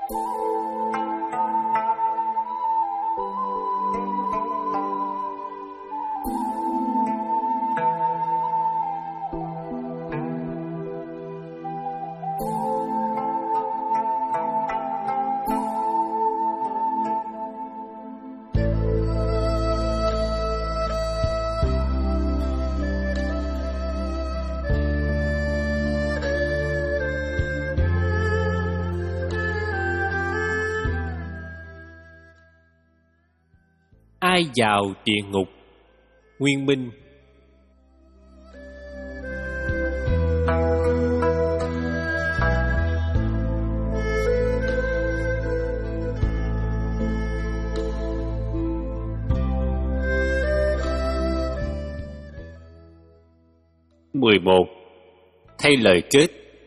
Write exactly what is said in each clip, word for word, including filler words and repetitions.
Ai vào địa ngục? Nguyên Minh. mười một. Thay lời kết.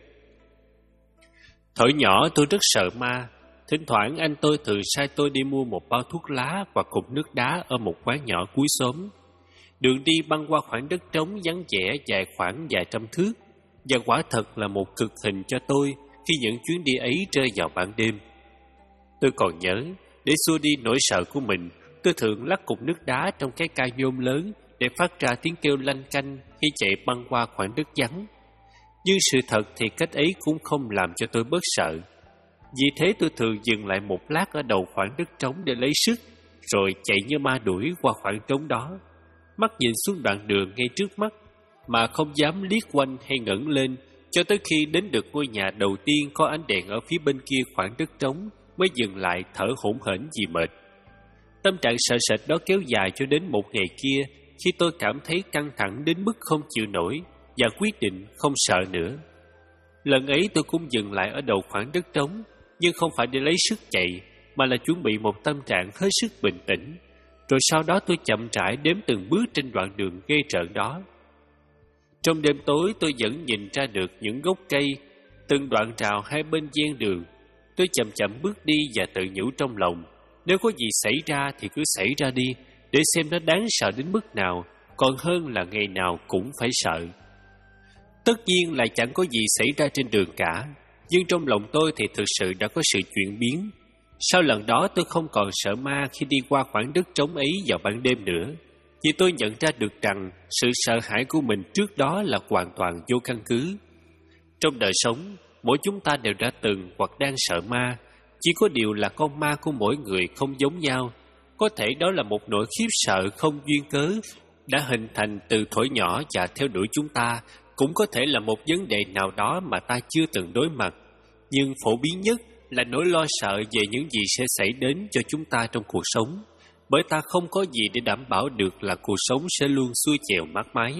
Thuở nhỏ tôi rất sợ ma. Thỉnh thoảng anh tôi thường sai tôi đi mua một bao thuốc lá và cục nước đá ở một quán nhỏ cuối xóm. Đường đi băng qua khoảng đất trống vắng vẻ dài khoảng vài trăm thước, và quả thật là một cực hình cho tôi khi những chuyến đi ấy rơi vào ban đêm. Tôi còn nhớ, để xua đi nỗi sợ của mình, tôi thường lắc cục nước đá trong cái ca nhôm lớn để phát ra tiếng kêu lanh canh khi chạy băng qua khoảng đất vắng. Nhưng sự thật thì cách ấy cũng không làm cho tôi bớt sợ. Vì thế tôi thường dừng lại một lát ở đầu khoảng đất trống để lấy sức, rồi chạy như ma đuổi qua khoảng trống đó, mắt nhìn xuống đoạn đường ngay trước mắt, mà không dám liếc quanh hay ngẩng lên, cho tới khi đến được ngôi nhà đầu tiên có ánh đèn ở phía bên kia khoảng đất trống mới dừng lại thở hổn hển vì mệt. Tâm trạng sợ sệt đó kéo dài cho đến một ngày kia, khi tôi cảm thấy căng thẳng đến mức không chịu nổi và quyết định không sợ nữa. Lần ấy tôi cũng dừng lại ở đầu khoảng đất trống, nhưng không phải để lấy sức chạy, mà là chuẩn bị một tâm trạng hết sức bình tĩnh. Rồi sau đó tôi chậm rãi đếm từng bước trên đoạn đường ghê rợn đó. Trong đêm tối tôi vẫn nhìn ra được những gốc cây, từng đoạn rào hai bên ven đường. Tôi chậm chậm bước đi và tự nhủ trong lòng, nếu có gì xảy ra thì cứ xảy ra đi, để xem nó đáng sợ đến mức nào, còn hơn là ngày nào cũng phải sợ. Tất nhiên là chẳng có gì xảy ra trên đường cả, nhưng trong lòng tôi thì thực sự đã có sự chuyển biến. Sau lần đó tôi không còn sợ ma khi đi qua khoảng đất trống ấy vào ban đêm nữa, vì tôi nhận ra được rằng sự sợ hãi của mình trước đó là hoàn toàn vô căn cứ. Trong đời sống, mỗi chúng ta đều đã từng hoặc đang sợ ma, chỉ có điều là con ma của mỗi người không giống nhau. Có thể đó là một nỗi khiếp sợ không duyên cớ, đã hình thành từ thuở nhỏ và theo đuổi chúng ta, cũng có thể là một vấn đề nào đó mà ta chưa từng đối mặt. Nhưng phổ biến nhất là nỗi lo sợ về những gì sẽ xảy đến cho chúng ta trong cuộc sống, bởi ta không có gì để đảm bảo được là cuộc sống sẽ luôn xuôi chèo mát mái.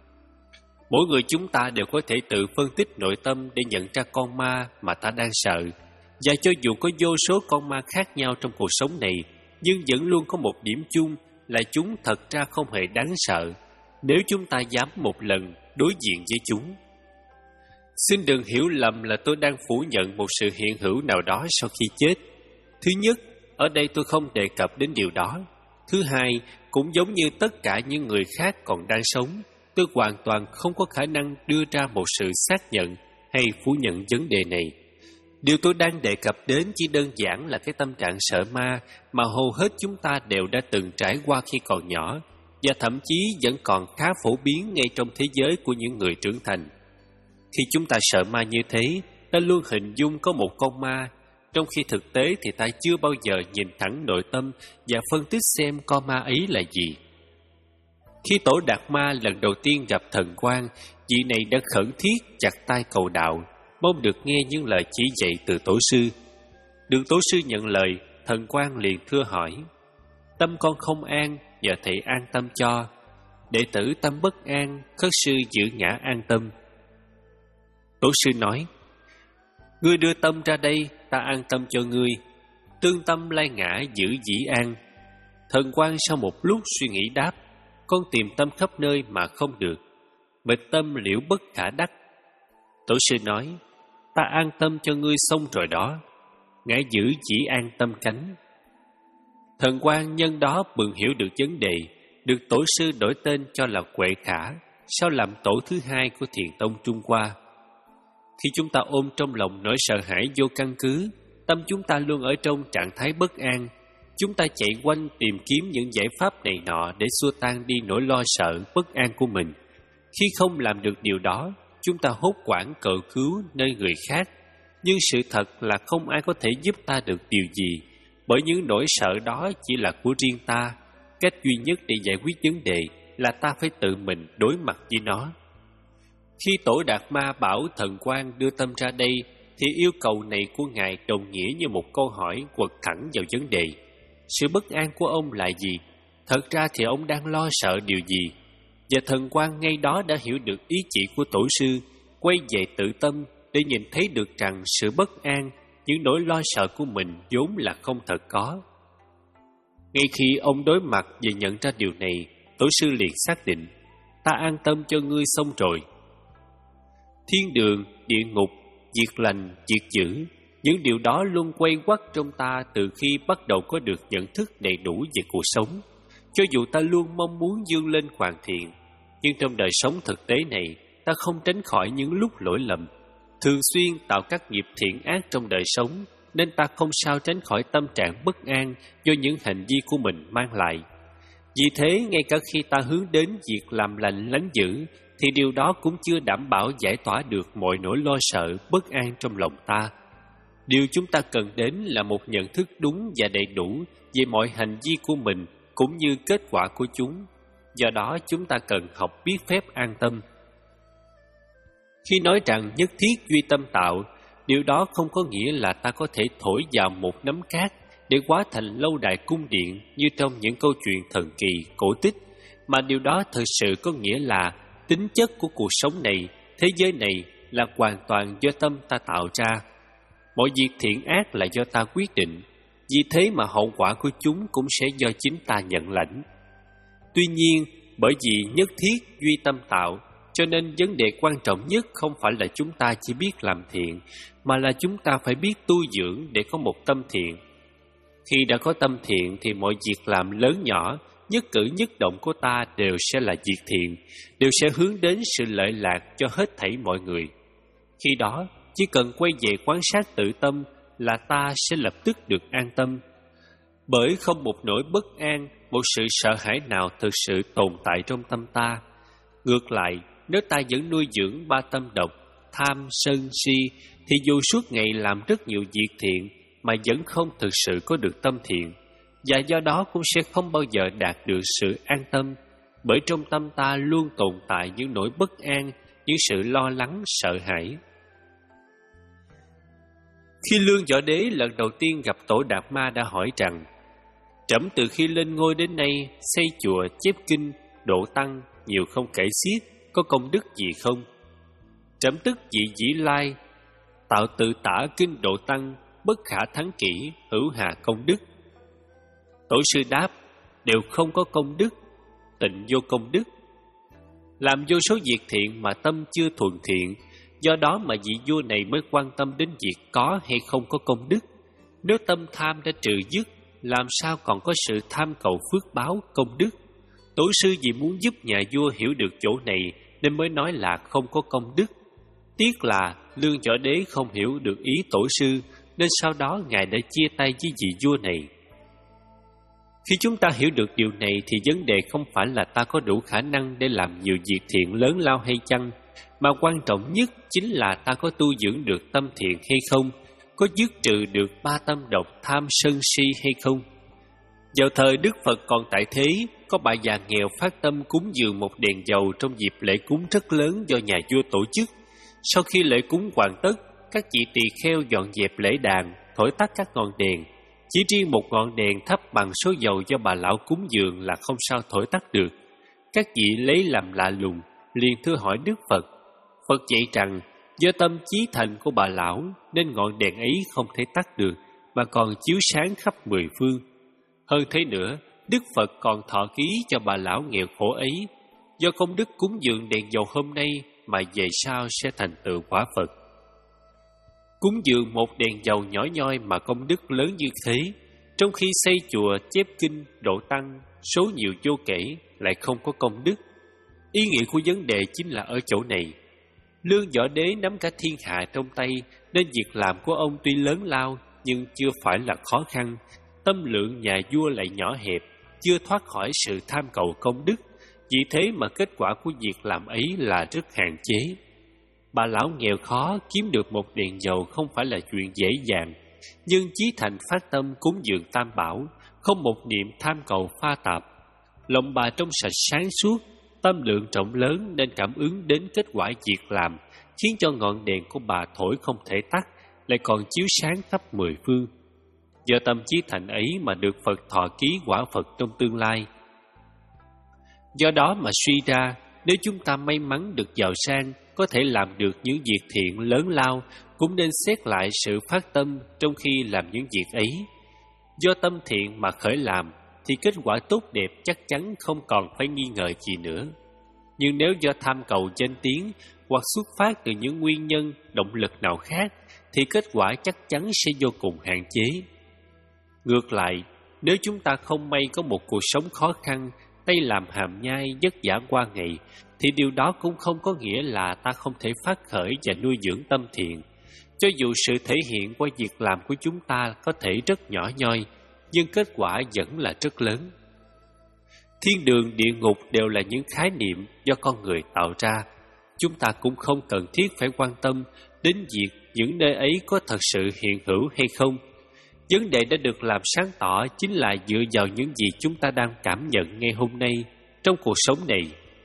Mỗi người chúng ta đều có thể tự phân tích nội tâm để nhận ra con ma mà ta đang sợ, và cho dù có vô số con ma khác nhau trong cuộc sống này, nhưng vẫn luôn có một điểm chung là chúng thật ra không hề đáng sợ, nếu chúng ta dám một lần đối diện với chúng. Xin đừng hiểu lầm là tôi đang phủ nhận một sự hiện hữu nào đó sau khi chết. Thứ nhất, ở đây tôi không đề cập đến điều đó. Thứ hai, cũng giống như tất cả những người khác còn đang sống, tôi hoàn toàn không có khả năng đưa ra một sự xác nhận hay phủ nhận vấn đề này. Điều tôi đang đề cập đến chỉ đơn giản là cái tâm trạng sợ ma mà hầu hết chúng ta đều đã từng trải qua khi còn nhỏ, và thậm chí vẫn còn khá phổ biến ngay trong thế giới của những người trưởng thành. Khi chúng ta sợ ma như thế, ta luôn hình dung có một con ma, trong khi thực tế thì ta chưa bao giờ nhìn thẳng nội tâm và phân tích xem con ma ấy là gì. Khi Tổ Đạt Ma lần đầu tiên gặp Thần Quang, vị này đã khẩn thiết chặt tay cầu đạo, mong được nghe những lời chỉ dạy từ Tổ sư. Được Tổ sư nhận lời, Thần Quang liền thưa hỏi: "Tâm con không an, nhờ thầy an tâm cho. Đệ tử tâm bất an, khất sư giữ ngã an tâm." Tổ sư nói: "Ngươi đưa tâm ra đây, ta an tâm cho ngươi. Tương tâm lai ngã giữ dĩ an." Thần Quang sau một lúc suy nghĩ đáp: "Con tìm tâm khắp nơi mà không được, mệt tâm liễu bất khả đắc." Tổ sư nói: "Ta an tâm cho ngươi xong rồi đó, ngã giữ chỉ an tâm cánh." Thần Quang nhân đó bừng hiểu được vấn đề, được tổ sư đổi tên cho là Quệ Khả, sau làm tổ thứ hai của Thiền tông Trung Hoa. Khi chúng ta ôm trong lòng nỗi sợ hãi vô căn cứ, tâm chúng ta luôn ở trong trạng thái bất an. Chúng ta chạy quanh tìm kiếm những giải pháp này nọ để xua tan đi nỗi lo sợ, bất an của mình. Khi không làm được điều đó, chúng ta hốt hoảng cầu cứu nơi người khác. Nhưng sự thật là không ai có thể giúp ta được điều gì, bởi những nỗi sợ đó chỉ là của riêng ta. Cách duy nhất để giải quyết vấn đề là ta phải tự mình đối mặt với nó. Khi Tổ Đạt Ma bảo Thần Quang đưa Tâm ra đây, thì yêu cầu này của Ngài đồng nghĩa như một câu hỏi quật thẳng vào vấn đề. Sự bất an của ông là gì? Thật ra thì ông đang lo sợ điều gì? Và Thần Quang ngay đó đã hiểu được ý chỉ của Tổ sư, quay về tự tâm để nhìn thấy được rằng sự bất an, những nỗi lo sợ của mình vốn là không thật có. Ngay khi ông đối mặt và nhận ra điều này, Tổ sư liền xác định, ta an tâm cho ngươi xong rồi. Thiên đường, địa ngục, diệt lành, diệt dữ, những điều đó luôn quay quắt trong ta từ khi bắt đầu có được nhận thức đầy đủ về cuộc sống. Cho dù ta luôn mong muốn vươn lên hoàn thiện, nhưng trong đời sống thực tế này, ta không tránh khỏi những lúc lỗi lầm, thường xuyên tạo các nghiệp thiện ác trong đời sống, nên ta không sao tránh khỏi tâm trạng bất an do những hành vi của mình mang lại. Vì thế, ngay cả khi ta hướng đến việc làm lành lánh dữ, thì điều đó cũng chưa đảm bảo giải tỏa được mọi nỗi lo sợ, bất an trong lòng ta. Điều chúng ta cần đến là một nhận thức đúng và đầy đủ về mọi hành vi của mình, cũng như kết quả của chúng. Do đó, chúng ta cần học biết phép an tâm. Khi nói rằng nhất thiết duy tâm tạo, điều đó không có nghĩa là ta có thể thổi vào một nắm cát để hóa thành lâu đài cung điện như trong những câu chuyện thần kỳ, cổ tích, mà điều đó thực sự có nghĩa là tính chất của cuộc sống này, thế giới này là hoàn toàn do tâm ta tạo ra. Mọi việc thiện ác là do ta quyết định, vì thế mà hậu quả của chúng cũng sẽ do chính ta nhận lãnh. Tuy nhiên, bởi vì nhất thiết duy tâm tạo, cho nên vấn đề quan trọng nhất không phải là chúng ta chỉ biết làm thiện, mà là chúng ta phải biết tu dưỡng để có một tâm thiện. Khi đã có tâm thiện thì mọi việc làm lớn nhỏ, nhất cử nhất động của ta đều sẽ là việc thiện, đều sẽ hướng đến sự lợi lạc cho hết thảy mọi người. Khi đó, chỉ cần quay về quan sát tự tâm là ta sẽ lập tức được an tâm. Bởi không một nỗi bất an, một sự sợ hãi nào thực sự tồn tại trong tâm ta. Ngược lại, nếu ta vẫn nuôi dưỡng ba tâm độc, tham, sân, si, thì dù suốt ngày làm rất nhiều việc thiện mà vẫn không thực sự có được tâm thiện, và do đó cũng sẽ không bao giờ đạt được sự an tâm, bởi trong tâm ta luôn tồn tại những nỗi bất an, những sự lo lắng, sợ hãi. Khi Lương Võ Đế lần đầu tiên gặp Tổ Đạt Ma đã hỏi rằng: Trẫm từ khi lên ngôi đến nay xây chùa, chép kinh, độ tăng nhiều không kể xiết, có công đức gì không? Trẫm tức dị dĩ lai, tạo tự tả kinh độ tăng, bất khả thắng kỷ, hữu hà công đức. Tổ sư đáp: đều không có công đức, tịnh vô công đức. Làm vô số việc thiện mà tâm chưa thuần thiện, do đó mà vị vua này mới quan tâm đến việc có hay không có công đức. Nếu tâm tham đã trừ dứt, làm sao còn có sự tham cầu phước báo, công đức? Tổ sư vì muốn giúp nhà vua hiểu được chỗ này nên mới nói là không có công đức. Tiếc là Lương Võ Đế không hiểu được ý tổ sư, nên sau đó ngài đã chia tay với vị vua này. Khi chúng ta hiểu được điều này thì vấn đề không phải là ta có đủ khả năng để làm nhiều việc thiện lớn lao hay chăng, mà quan trọng nhất chính là ta có tu dưỡng được tâm thiện hay không, có dứt trừ được ba tâm độc tham sân si hay không. Vào thời Đức Phật còn tại thế, có bà già nghèo phát tâm cúng dường một đèn dầu trong dịp lễ cúng rất lớn do nhà vua tổ chức. Sau khi lễ cúng hoàn tất, các chị tỳ kheo dọn dẹp lễ đàn, thổi tắt các ngọn đèn. Chỉ riêng một ngọn đèn thắp bằng số dầu do bà lão cúng dường là không sao thổi tắt được. Các vị lấy làm lạ lùng, liền thưa hỏi Đức Phật. Phật dạy rằng, do tâm chí thành của bà lão nên ngọn đèn ấy không thể tắt được, mà còn chiếu sáng khắp mười phương. Hơn thế nữa, Đức Phật còn thọ ký cho bà lão nghèo khổ ấy, do công đức cúng dường đèn dầu hôm nay mà về sau sẽ thành tựu quả Phật. Cúng dường một đèn dầu nhỏ nhoi mà công đức lớn như thế, trong khi xây chùa, chép kinh, độ tăng, số nhiều vô kể lại không có công đức. Ý nghĩa của vấn đề chính là ở chỗ này. Lương Võ Đế nắm cả thiên hạ trong tay, nên việc làm của ông tuy lớn lao, nhưng chưa phải là khó khăn. Tâm lượng nhà vua lại nhỏ hẹp, chưa thoát khỏi sự tham cầu công đức, vì thế mà kết quả của việc làm ấy là rất hạn chế. Bà lão nghèo khó kiếm được một đèn dầu không phải là chuyện dễ dàng, nhưng chí thành phát tâm cúng dường Tam Bảo, không một niệm tham cầu pha tạp. Lòng bà trong sạch sáng suốt, tâm lượng rộng lớn nên cảm ứng đến kết quả việc làm, khiến cho ngọn đèn của bà thổi không thể tắt, lại còn chiếu sáng khắp mười phương. Do tâm chí thành ấy mà được Phật thọ ký quả Phật trong tương lai. Do đó mà suy ra, nếu chúng ta may mắn được giàu sang, có thể làm được những việc thiện lớn lao, cũng nên xét lại sự phát tâm trong khi làm những việc ấy. Do tâm thiện mà khởi làm, thì kết quả tốt đẹp chắc chắn không còn phải nghi ngờ gì nữa. Nhưng nếu do tham cầu danh tiếng hoặc xuất phát từ những nguyên nhân, động lực nào khác, thì kết quả chắc chắn sẽ vô cùng hạn chế. Ngược lại, nếu chúng ta không may có một cuộc sống khó khăn, tay làm hàm nhai, vất vả qua ngày, thì điều đó cũng không có nghĩa là ta không thể phát khởi và nuôi dưỡng tâm thiện. Cho dù sự thể hiện qua việc làm của chúng ta có thể rất nhỏ nhoi, nhưng kết quả vẫn là rất lớn. Thiên đường, địa ngục đều là những khái niệm do con người tạo ra. Chúng ta cũng không cần thiết phải quan tâm đến việc những nơi ấy có thật sự hiện hữu hay không. Vấn đề đã được làm sáng tỏ chính là dựa vào những gì chúng ta đang cảm nhận ngay hôm nay trong cuộc sống này.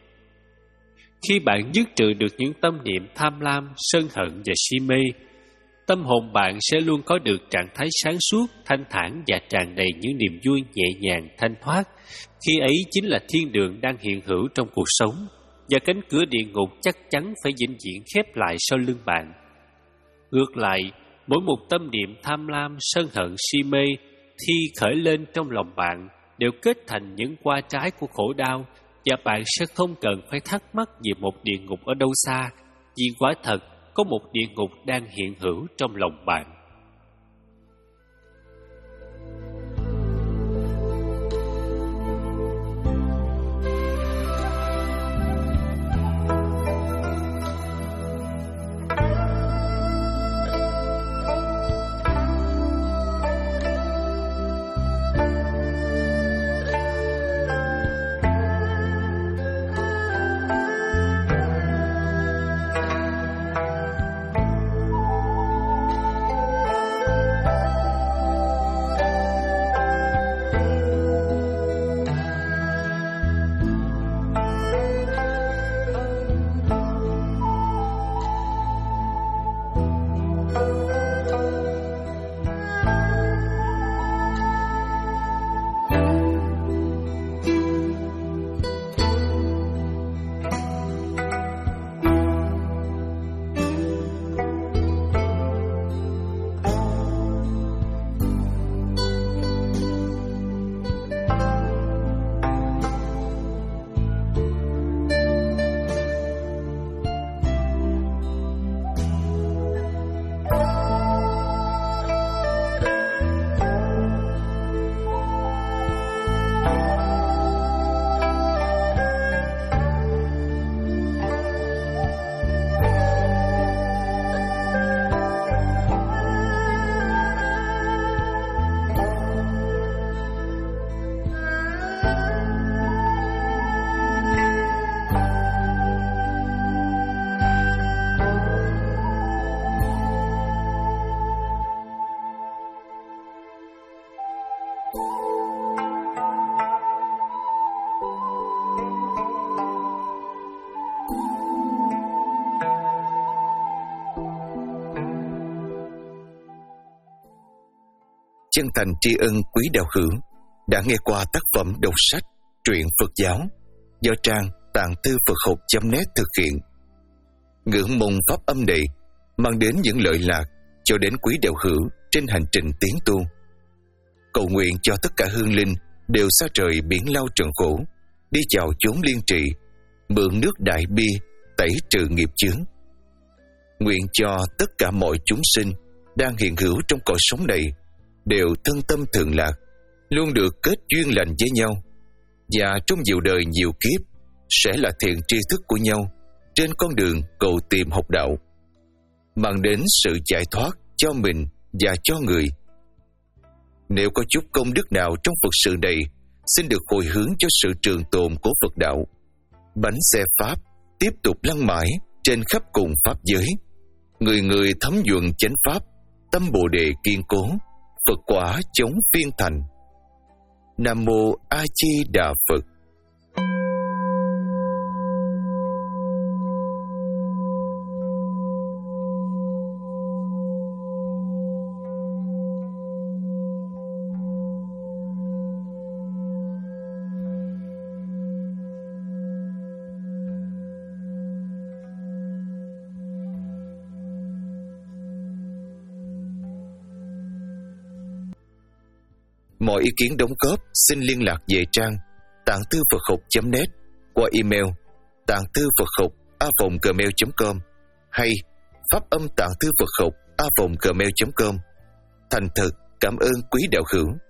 Khi bạn dứt trừ được những tâm niệm tham lam, sân hận và si mê, tâm hồn bạn sẽ luôn có được trạng thái sáng suốt, thanh thản và tràn đầy những niềm vui nhẹ nhàng, thanh thoát. Khi ấy chính là thiên đường đang hiện hữu trong cuộc sống, và cánh cửa địa ngục chắc chắn phải vĩnh viễn khép lại sau lưng bạn. Ngược lại, mỗi một tâm niệm tham lam, sân hận, si mê khi khởi lên trong lòng bạn đều kết thành những qua trái của khổ đau, và bạn sẽ không cần phải thắc mắc về một địa ngục ở đâu xa, vì quả thật có một địa ngục đang hiện hữu trong lòng bạn. Chân thành tri ân quý đạo hữu đã nghe qua tác phẩm đọc sách truyện Phật giáo do trang tạng thư Phật học chấm net thực hiện. Ngưỡng mong pháp âm này mang đến những lợi lạc cho đến quý đạo hữu trên hành trình tiến tu. Cầu nguyện cho tất cả hương linh đều xa trời biển lao trần khổ, đi chào chốn liên trị, mượn nước đại bi tẩy trừ nghiệp chướng. Nguyện cho tất cả mọi chúng sinh đang hiện hữu trong cõi sống này đều thân tâm thường lạc, luôn được kết duyên lành với nhau, và trong nhiều đời nhiều kiếp sẽ là thiện tri thức của nhau trên con đường cầu tìm học đạo, mang đến sự giải thoát cho mình và cho người Nếu có chút công đức nào trong Phật sự này, xin được hồi hướng cho sự trường tồn của Phật đạo. Bánh xe Pháp tiếp tục lăn mãi trên khắp cùng Pháp giới. Người người thấm nhuận chánh Pháp, tâm Bồ Đề kiên cố, Phật quả chống phiên thành. Nam Mô A Di Đà Phật. Mọi ý kiến đóng góp xin liên lạc về trang tạng thư Phật học chấm net qua email tạng thư Phật học a còng gmail chấm com hay pháp âm tạng thư Phật học a còng gmail chấm com. Thành thật cảm ơn quý đạo hữu.